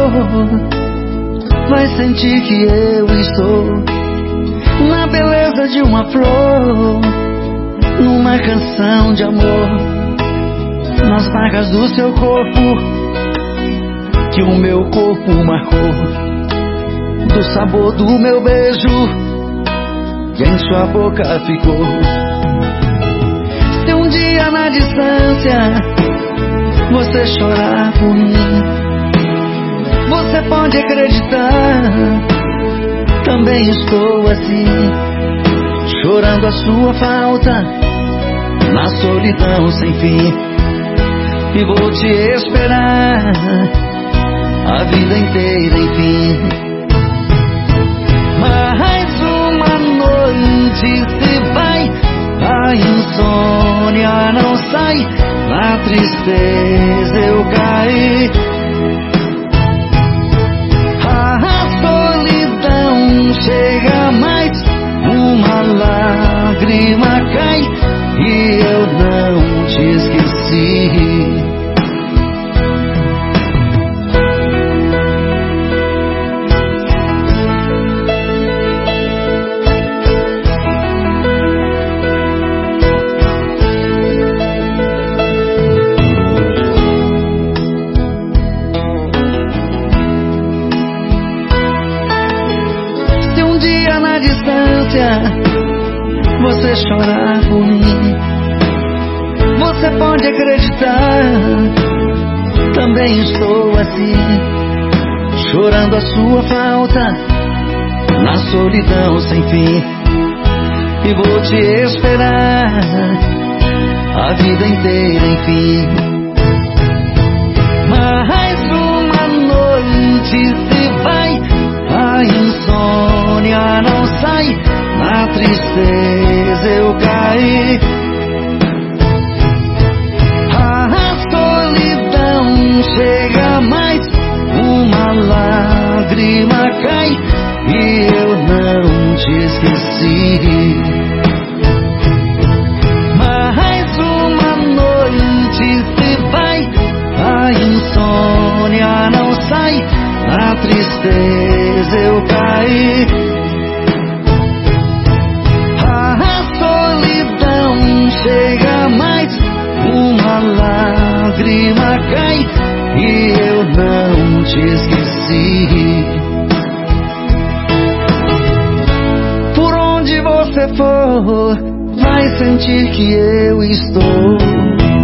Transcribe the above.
vai sentir que eu estou na beleza de uma flor, numa canção de amor, nas marcas do seu corpo que o meu corpo marcou, do sabor do meu beijo que em sua boca ficou. Se um dia na distância você chorar por mim, você pode acreditar, também estou assim, chorando a sua falta, na solidão sem fim. E vou te esperar a vida inteira, enfim. Mais uma noite se vai, a insônia não sai, na tristeza eu caí. A solidão chega mais, uma lágrima cai e eu não te esqueci. Na distância você chorar por mim, você pode acreditar, também estou assim, chorando a sua falta, na solidão sem fim. E vou te esperar a vida inteira, enfim. Mais uma noite se vai, a insônia não sai, na tristeza eu caí. A solidão chega mais, uma lágrima cai e eu não te esqueci. Mais uma noite se vai, a insônia não sai, na tristeza eu caí. A solidão chega mais, uma lágrima cai e eu não te esqueci. Por onde você for, vai sentir que eu estou